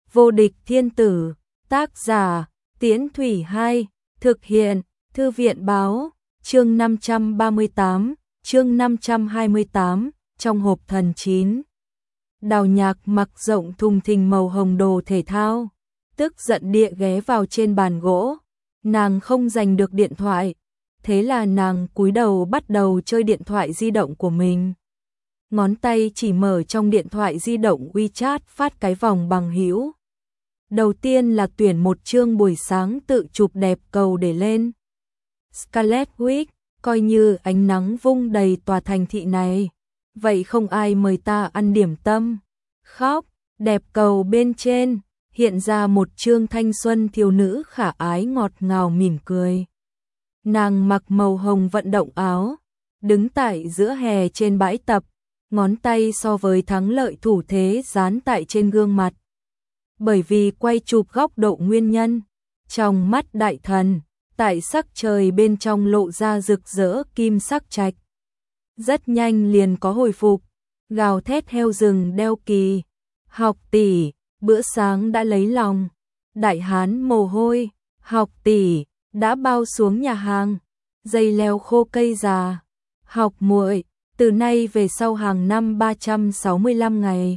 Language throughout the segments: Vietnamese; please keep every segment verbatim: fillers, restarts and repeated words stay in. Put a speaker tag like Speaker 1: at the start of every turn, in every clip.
Speaker 1: Vô địch thiên tử, tác giả, Tiễn Thủy Hai, thực hiện, Thư viện báo, chương năm trăm ba mươi tám, chương năm trăm hai mươi tám, trong hộp thần chín. Đào Nhạc mặc rộng thùng thình màu hồng đồ thể thao, tức giận địa ghé vào trên bàn gỗ, nàng không giành được điện thoại, thế là nàng cúi đầu bắt đầu chơi điện thoại di động của mình. Ngón tay chỉ mở trong điện thoại di động WeChat phát cái vòng bằng hữu. Đầu tiên là tuyển một chương buổi sáng tự chụp đẹp cầu để lên Scarlet Week, coi như ánh nắng vung đầy tòa thành thị này. Vậy không ai mời ta ăn điểm tâm. Khóc, đẹp cầu bên trên, hiện ra một chương thanh xuân thiếu nữ khả ái ngọt ngào mỉm cười. Nàng mặc màu hồng vận động áo, đứng tại giữa hè trên bãi tập, ngón tay so với thắng lợi thủ thế dán tại trên gương mặt. Bởi vì quay chụp góc độ nguyên nhân, trong mắt đại thần, tại sắc trời bên trong lộ ra rực rỡ kim sắc trạch. Rất nhanh liền có hồi phục, gào thét heo rừng đeo kỳ, học tỷ, bữa sáng đã lấy lòng, đại hán mồ hôi, học tỷ, đã bao xuống nhà hàng, dây leo khô cây già, học muội, từ nay về sau hàng năm ba trăm sáu mươi lăm ngày.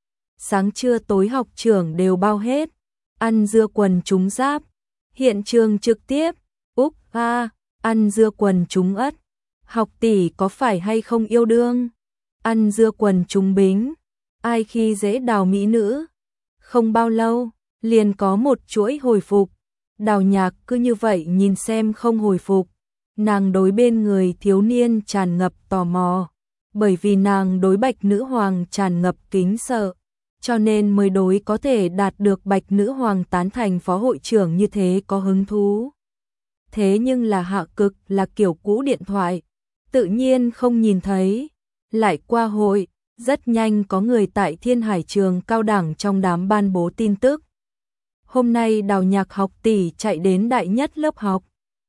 Speaker 1: Sáng trưa tối học trưởng đều bao hết, ăn dưa quần trúng giáp, hiện trường trực tiếp, úp a, ăn dưa quần trúng ất, học tỷ có phải hay không yêu đương, ăn dưa quần trúng bính, ai khi dễ Đào mỹ nữ. Không bao lâu, liền có một chuỗi hồi phục, Đào Nhạc cứ như vậy nhìn xem không hồi phục, nàng đối bên người thiếu niên tràn ngập tò mò, bởi vì nàng đối Bạch nữ hoàng tràn ngập kính sợ, cho nên mới đối có thể đạt được Bạch nữ hoàng tán thành phó hội trưởng như thế có hứng thú. Thế nhưng là Hạ Cực là kiểu cũ điện thoại, tự nhiên không nhìn thấy. Lại qua hội, rất nhanh có người tại Thiên Hải trường cao đẳng trong đám ban bố tin tức. Hôm nay Đào Nhạc học tỷ chạy đến đại nhất lớp học,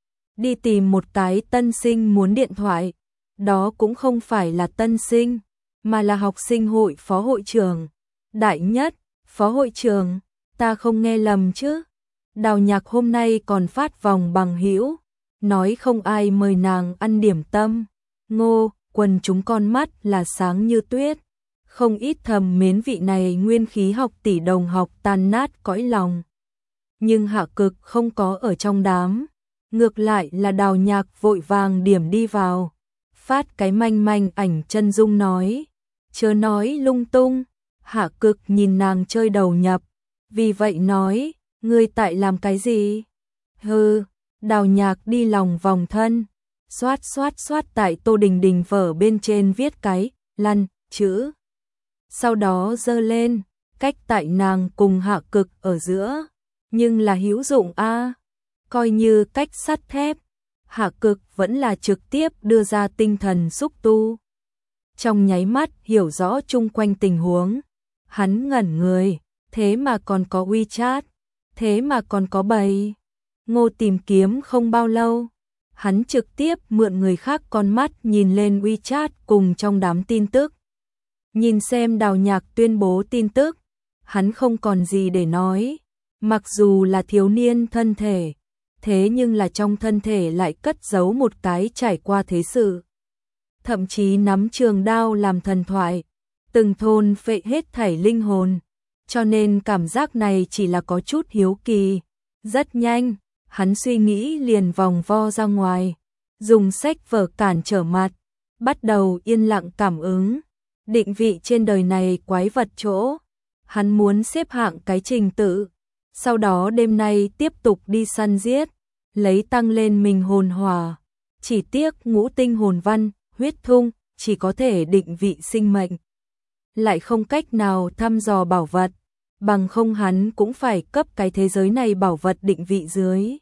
Speaker 1: đi tìm một cái tân sinh muốn điện thoại. Đó cũng không phải là tân sinh, mà là học sinh hội phó hội trưởng. Đại nhất, phó hội trưởng, ta không nghe lầm chứ? Đào Nhạc hôm nay còn phát vòng bằng hữu, nói không ai mời nàng ăn điểm tâm. Ngô, quần chúng con mắt là sáng như tuyết, không ít thầm mến vị này nguyên khí học tỷ đồng học tan nát cõi lòng. Nhưng Hạ Cực không có ở trong đám, ngược lại là Đào Nhạc vội vàng điểm đi vào, phát cái manh manh ảnh chân dung nói, chớ nói lung tung. Hạ Cực nhìn nàng chơi đầu nhập, vì vậy nói, ngươi tại làm cái gì? Hừ, Đào Nhạc đi lòng vòng thân, xoát xoát xoát tại Tô Đình Đình vở bên trên viết cái lăn chữ, sau đó giơ lên, cách tại nàng cùng Hạ Cực ở giữa, nhưng là hữu dụng a, coi như cách sắt thép. Hạ Cực vẫn là trực tiếp đưa ra tinh thần xúc tu. Trong nháy mắt hiểu rõ chung quanh tình huống, hắn ngẩn người, thế mà còn có WeChat, thế mà còn có bầy. Ngô tìm kiếm không bao lâu, hắn trực tiếp mượn người khác con mắt nhìn lên WeChat cùng trong đám tin tức. Nhìn xem Đào Nhạc tuyên bố tin tức, hắn không còn gì để nói, mặc dù là thiếu niên thân thể, thế nhưng là trong thân thể lại cất giấu một cái trải qua thế sự. Thậm chí nắm trường đao làm thần thoại, từng thôn phệ hết thảy linh hồn, cho nên cảm giác này chỉ là có chút hiếu kỳ. Rất nhanh, hắn suy nghĩ liền vòng vo ra ngoài, dùng sách vở cản trở mặt, bắt đầu yên lặng cảm ứng, định vị trên đời này quái vật chỗ. Hắn muốn xếp hạng cái trình tự, sau đó đêm nay tiếp tục đi săn giết, lấy tăng lên mình hồn hỏa. Chỉ tiếc ngũ tinh hồn văn, huyết thung, chỉ có thể định vị sinh mệnh, lại không cách nào thăm dò bảo vật, bằng không hắn cũng phải cấp cái thế giới này bảo vật định vị dưới.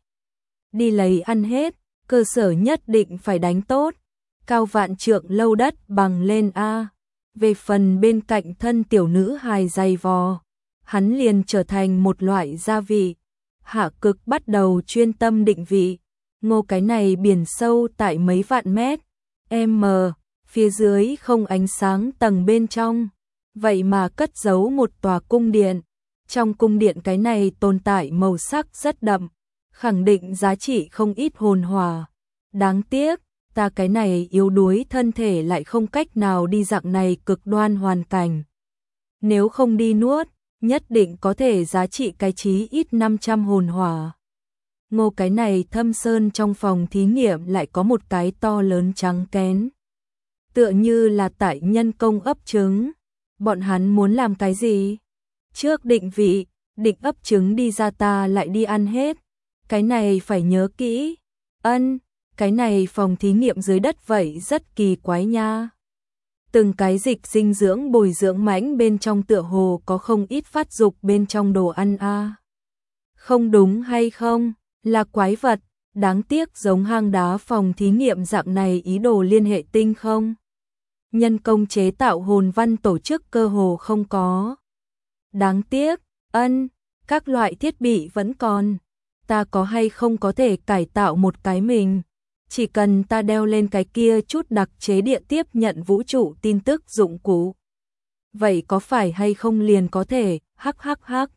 Speaker 1: Đi lấy ăn hết, cơ sở nhất định phải đánh tốt, cao vạn trượng lâu đất bằng lên a. Về phần bên cạnh thân tiểu nữ hài dày vò, hắn liền trở thành một loại gia vị. Hạ Cực bắt đầu chuyên tâm định vị. Ngô cái này biển sâu tại mấy vạn mét, m, phía dưới không ánh sáng tầng bên trong, vậy mà cất giấu một tòa cung điện. Trong cung điện cái này tồn tại màu sắc rất đậm, khẳng định giá trị không ít hồn hỏa. Đáng tiếc, ta cái này yếu đuối thân thể lại không cách nào đi dạng này cực đoan hoàn cảnh. Nếu không đi nuốt, nhất định có thể giá trị cái chí ít năm trăm hồn hỏa. Ngô cái này thâm sơn trong phòng thí nghiệm lại có một cái to lớn trắng kén. Tựa như là tại nhân công ấp trứng. Bọn hắn muốn làm cái gì? Trước định vị, định ấp trứng đi ra ta lại đi ăn hết. Cái này phải nhớ kỹ. Ân, cái này phòng thí nghiệm dưới đất vậy rất kỳ quái nha. Từng cái dịch dinh dưỡng bồi dưỡng mãnh bên trong tựa hồ có không ít phát dục bên trong đồ ăn a. À. Không đúng hay không? Là quái vật, đáng tiếc giống hang đá phòng thí nghiệm dạng này ý đồ liên hệ tinh không. Nhân công chế tạo hồn văn tổ chức cơ hồ không có. Đáng tiếc, ân, các loại thiết bị vẫn còn. Ta có hay không có thể cải tạo một cái mình. Chỉ cần ta đeo lên cái kia chút đặc chế địa tiếp nhận vũ trụ tin tức dụng cụ. Vậy có phải hay không liền có thể, hắc hắc hắc.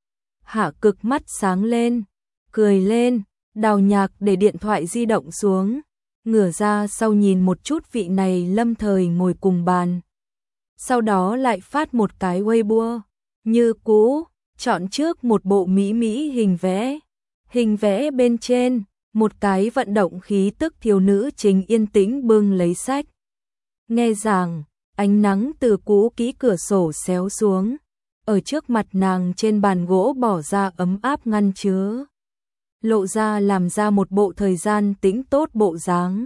Speaker 1: Hạ Cực mắt sáng lên, cười lên, Đào Nhạc để điện thoại di động xuống, ngửa ra sau nhìn một chút vị này lâm thời ngồi cùng bàn. Sau đó lại phát một cái Weibo, như cũ, chọn trước một bộ mỹ mỹ hình vẽ. Hình vẽ bên trên, một cái vận động khí tức thiếu nữ chính yên tĩnh bưng lấy sách. Nghe giảng, ánh nắng từ cũ kỹ cửa sổ xéo xuống, ở trước mặt nàng trên bàn gỗ bỏ ra ấm áp ngăn chứa. Lộ ra làm ra một bộ thời gian tĩnh tốt bộ dáng.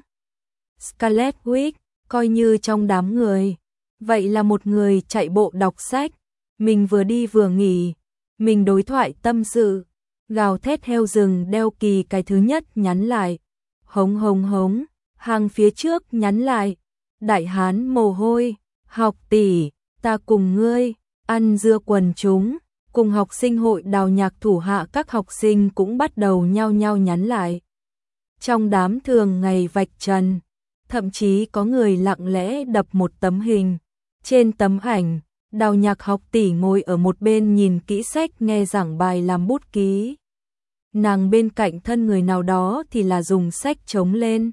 Speaker 1: Scarlet Witch, coi như trong đám người, vậy là một người chạy bộ đọc sách, mình vừa đi vừa nghỉ, mình đối thoại tâm sự, gào thét heo rừng đeo kỳ cái thứ nhất nhắn lại, hống hống hống, hàng phía trước nhắn lại, đại hán mồ hôi, học tỷ, ta cùng ngươi, ăn dưa quần chúng, cùng học sinh hội Đào Nhạc thủ hạ các học sinh cũng bắt đầu nhao nhao nhắn lại. Trong đám thường ngày vạch trần, thậm chí có người lặng lẽ đập một tấm hình. Trên tấm ảnh, Đào Nhạc học tỷ ngồi ở một bên nhìn kỹ sách nghe giảng bài làm bút ký. Nàng bên cạnh thân người nào đó thì là dùng sách chống lên,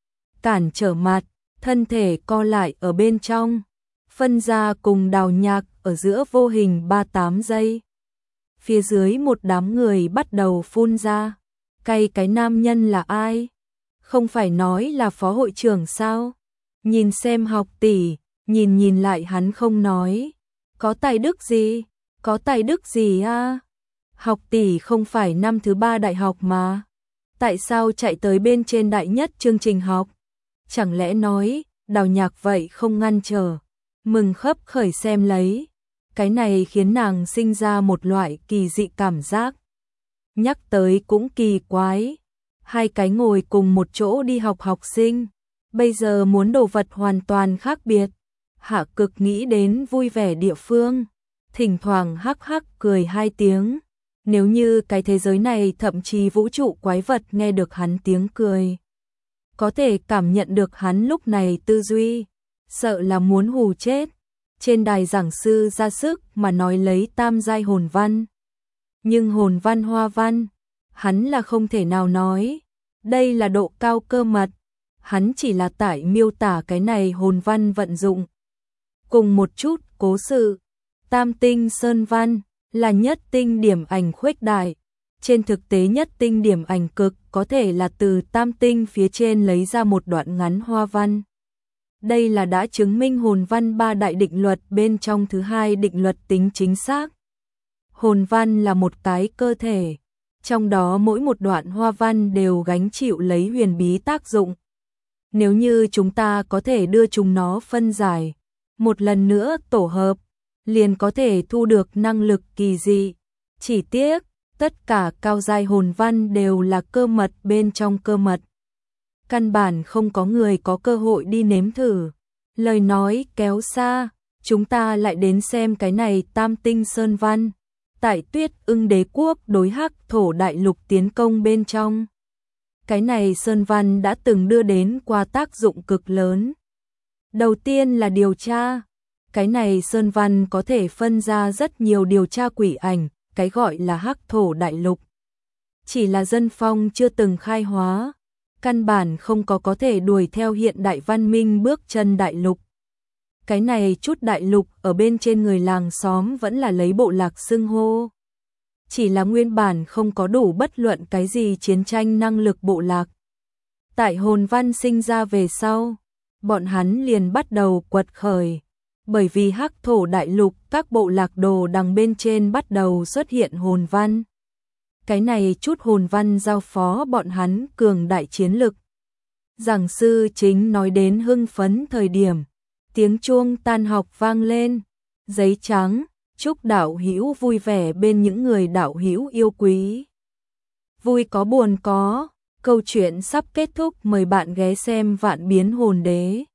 Speaker 1: cản trở mặt, thân thể co lại ở bên trong, phân ra cùng Đào Nhạc ở giữa vô hình ba mươi tám giây. Phía dưới một đám người bắt đầu phun ra, cay cái nam nhân là ai? Không phải nói là phó hội trưởng sao? Nhìn xem học tỷ, nhìn nhìn lại hắn không nói. Có tài đức gì? Có tài đức gì a? Học tỷ không phải năm thứ ba đại học mà. Tại sao chạy tới bên trên đại nhất chương trình học? Chẳng lẽ nói, Đào Nhạc vậy không ngăn trở, mừng khấp khởi xem lấy. Cái này khiến nàng sinh ra một loại kỳ dị cảm giác. Nhắc tới cũng kỳ quái. Hai cái ngồi cùng một chỗ đi học học sinh, bây giờ muốn đồ vật hoàn toàn khác biệt. Hạ Cực nghĩ đến vui vẻ địa phương, thỉnh thoảng hắc hắc cười hai tiếng. Nếu như cái thế giới này thậm chí vũ trụ quái vật nghe được hắn tiếng cười, có thể cảm nhận được hắn lúc này tư duy, sợ là muốn hù chết. Trên đài giảng sư ra sức mà nói lấy tam giai hồn văn. Nhưng hồn văn hoa văn, hắn là không thể nào nói. Đây là độ cao cơ mật. Hắn chỉ là tại miêu tả cái này hồn văn vận dụng. Cùng một chút cố sự, tam tinh sơn văn là nhất tinh điểm ảnh khuếch đại. Trên thực tế nhất tinh điểm ảnh cực có thể là từ tam tinh phía trên lấy ra một đoạn ngắn hoa văn. Đây là đã chứng minh hồn văn ba đại định luật bên trong thứ hai định luật tính chính xác. Hồn văn là một cái cơ thể, trong đó mỗi một đoạn hoa văn đều gánh chịu lấy huyền bí tác dụng. Nếu như chúng ta có thể đưa chúng nó phân giải, một lần nữa tổ hợp, liền có thể thu được năng lực kỳ dị. Chỉ tiếc, tất cả cao giai hồn văn đều là cơ mật bên trong cơ mật. Căn bản không có người có cơ hội đi nếm thử. Lời nói kéo xa, chúng ta lại đến xem cái này tam tinh sơn văn. Tại Tuyết Ưng Đế quốc đối Hắc Thổ đại lục tiến công bên trong. Cái này sơn văn đã từng đưa đến qua tác dụng cực lớn. Đầu tiên là điều tra. Cái này sơn văn có thể phân ra rất nhiều điều tra quỷ ảnh, cái gọi là Hắc Thổ Đại Lục. Chỉ là dân phong chưa từng khai hóa, căn bản không có có thể đuổi theo hiện đại văn minh bước chân đại lục. Cái này chút đại lục ở bên trên người làng xóm vẫn là lấy bộ lạc xưng hô. Chỉ là nguyên bản không có đủ bất luận cái gì chiến tranh năng lực bộ lạc. Tại hồn văn sinh ra về sau, bọn hắn liền bắt đầu quật khởi. Bởi vì Hắc Thổ Đại Lục các bộ lạc đồ đằng bên trên bắt đầu xuất hiện hồn văn. Cái này chút hồn văn giao phó bọn hắn cường đại chiến lực. Giảng sư chính nói đến hưng phấn thời điểm, tiếng chuông tan học vang lên, giấy trắng, chúc đạo hữu vui vẻ bên những người đạo hữu yêu quý. Vui có buồn có, câu chuyện sắp kết thúc, mời bạn ghé xem Vạn Biến Hồn Đế.